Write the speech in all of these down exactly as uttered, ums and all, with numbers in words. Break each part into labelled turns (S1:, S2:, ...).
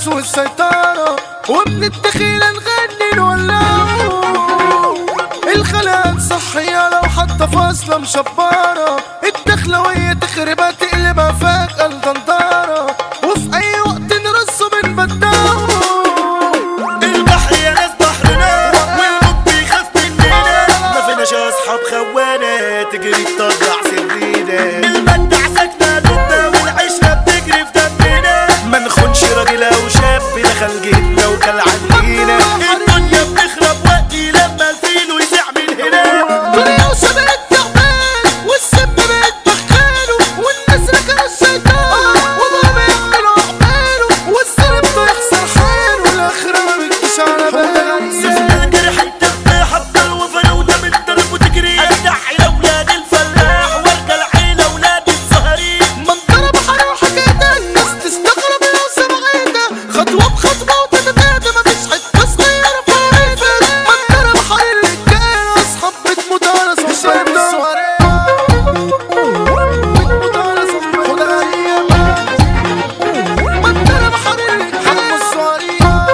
S1: النفس والسيطرة، ومن الدخيلة نغني نولعه. الخلايا صحية لو حتى فاصلة مشبرة، الدخلوية تخربها تقلبها فجأة لدندرة، وفي أي وقت نرصه بنبدعه.
S2: البحر يا ناس بحرنا والموت بيخاف مننا، ما فيناش أصحاب خونة تجري تطلع سرينا. المدع ساكنة لنا والعشرة بتجري في دمنا، ما نخونش راجل أو شاب دخل جيتنا وكل عنينا. الدنيا بتخرب وقتي لما الفيل ويزع من هنا.
S1: دنيا وشبه التعبان والسم بيتدخلوا، والناس ركنوا الشيطان وضرب يعملوا أعماله، والظالم بيخسر حاله والآخرة ما بتجيش على باله.
S2: سفنا الجرح الدم حتى الوفا لو ده بالضرب وتجري. أدعي لأولاد الفلاح وارجع العيلة ولاد السهرين.
S1: منظرة بحر وحكايتها الناس تستغرب لو سمعتها، خطوة بخطوة وتتفادى مفيش حتة صغيرة فارقة. منظرة بحر الرجالة أصحاب بتموت على صحبتها، بتموت على صحبتها. منظرة بحر الرجالة الصغيرة.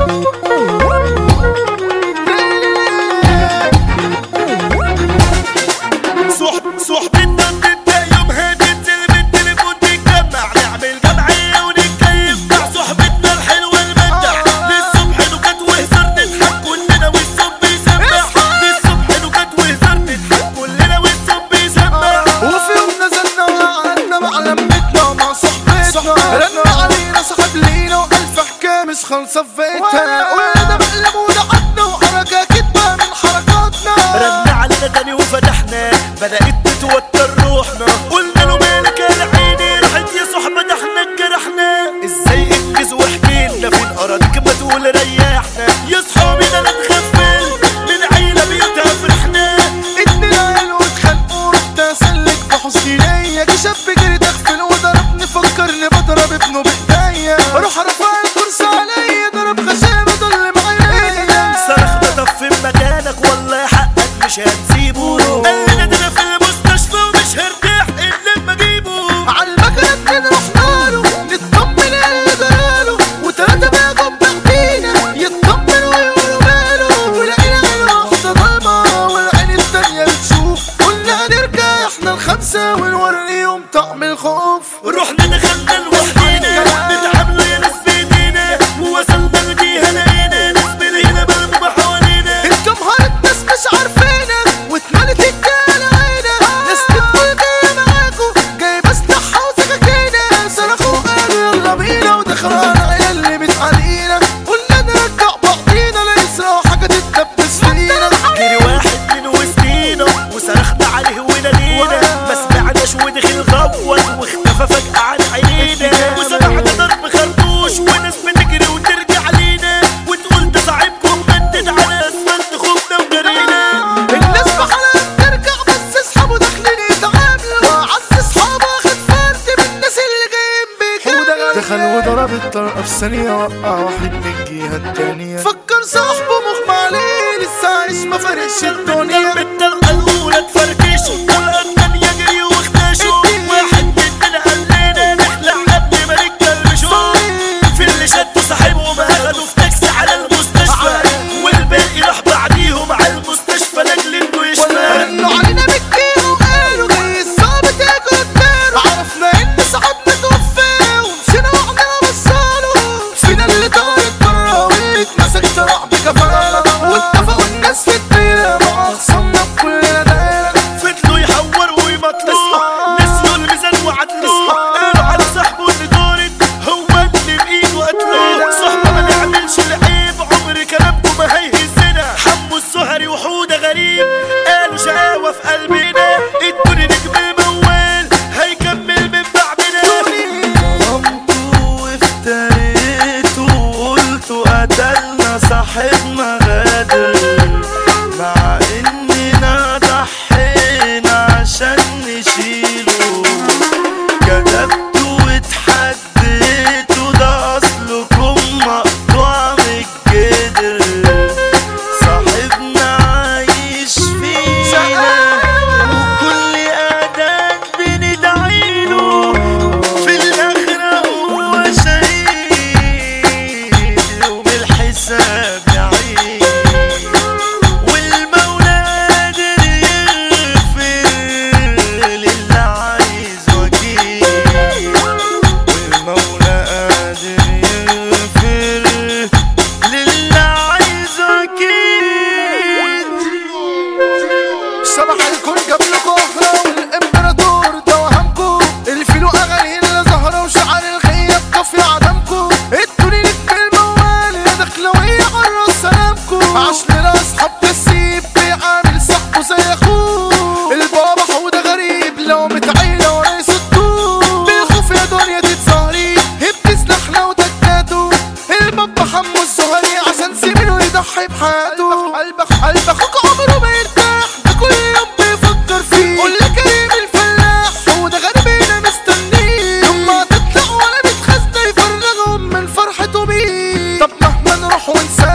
S2: صح صحبتنا بتبدأ يومها تنزل بالتليفون تتجمع، نعمل جمعية ونتكيف مع صحبتنا الحلوة المدع. للصبح نكت وهزار نضحك كلنا والصب يسمع. للصبح نكت وهزار نضحك كلنا والصب يسمع.
S1: وفي يوم نزلنا وقعدنا مع لمتنا ومع صحبتنا، رنوا علينا صاحب لينا وألف حكاية مش خالصة في بيتنا، وده مقلب ودعتنا وحركة كدبة من حركاتنا.
S2: رن علينا تاني وفتحنا بدأت تتوتر روحنا، قلنا له مالك يا عيني راحت يا صحبة ده احنا اتجرحنا. ازاي انجز واحكيلنا فين أراضيك ما تقول ريحنا. يا صحابي ده انا اتغفل من عيلة بيتها فرحنا.
S1: اتنين عيال واتخانقوا رحت اسلك بحسني نية، جه شاب جري تغفل وضربني فكرني بضرب ابنه بايديا، روح رفع الكرسي عليا ضرب خشامة ضل معايا.
S2: صرخنا طب في مكانك والله حقك مش هنسيبه. قال لنا ده انا في المستشفى ومش هرتاح الا لما اجيبه.
S1: عالمكنة اتنين رحنا له نطمن اللي جراله، وتلاتة بقى جم بعدينا يطمنوا ويقولوا ماله، ولقينا عين واحدة ضلمة والعين التانية بتشوف. قلنا هنرجع احنا الخمسة ونوريهم طعم الخوف.
S2: رحنا دخلنا لوحدينا نتعاملوا يا ناس بايدينا، ووصلنا لديها لقينا ناس من هنا مرمومة حوالينا.
S1: الجمهور الناس مش عارفينا واتملت الجالة عينا، ناس بتقول جاية معاكوا جايبة سلاحها وسكاكينا. صرخوا قالوا يلا بينا ودخلوا على العيال اللي بتعادينا، قلنا نرجع بعضينا ليسرى وحاجة تتدبس فينا.
S2: جري واحد من وسطينا وصرخنا عليه ونادينا، ما سمعناش ودخل غوت واختفى فجأة عن عينينا. وسمعنا ضرب خرطوش وناس بتجري وترجع لينا، وتقول ده صاحبكم مدد على اسفلت خوفنا وجرينا.
S1: الناس بحالها بترجع بس اصحابه داخلين يتعاملوا، وأعز اصحابه واخد فرد من الناس اللي جايين بيكاملوا. دخل وضرب الطلقة في ثانية وقع واحد من الجهة التانية، فكر صاحبه مغمى عليه لسه عايش ما فارقش الدنيا.
S2: بالطلقة الأولى اتفركشوا، الطلقة التانية جريوا واختشوا. واحد مننا قال لنا نخلع قبل ما نتكلمشوا، في اللي شدوا صاحبهم أخدوا في تاكسي على المستشفى، والباقي راح بعديهم على المستشفى لاجل إنه يشفى.
S1: رنوا علينا بكيهم وقالوا جاي الظابط ياكل الدار، عرفنا إن صاحبنا توفى ومشينا واحنا بصاله. فينا اللي طارت برا واتمسك طلع بكفالة، واتفقوا الناس في الدايرة مع خصمنا بكلنا دايرة.
S2: فضلوا يحوروا ويمطلوا نسيوا الميزان وعدلوا، قالوا على صاحبه اللي طارت هو اللي بإيده قتله. صحبة ما نعملش العيب عمر كلامكم ما هيهزنا. حمو الزهري وحودة غريب قالوا شقاوة في قلبنا، ادوني نجم موال هيكمل من بعدنا.
S3: قمتوا وافتريتوا وقلتوا قتلنا صاحبنا غادر، مع اننا ضحينا عشان نشيله. كتبتوا واتحديتوا ده اصلكم مقطوع من الجدر، صاحبنا عايش فينا وكل اذان بندعيله، في الاخرة هو شهيد.
S1: عاش لنا اصحاب كسيب بيعامل صاحبه زي اخوه. البابا حوده غريب لو متعيله ولا يصدوه. بالخوف يا دنيا تتظهري بتسلحنا وتكاتو. البابا حمو الزهري عشان سيبينه يضحي بحياته. قلبك قلب اخوك عمره ما يرتاح ده كل يوم بيفكر فيه. قول لي كريم الفلاح حوده غريبنا مستنيه. يوم ما تطلع ولا بتخزن يفرغهم من فرحته بيه. طب مهما نروح ونسافر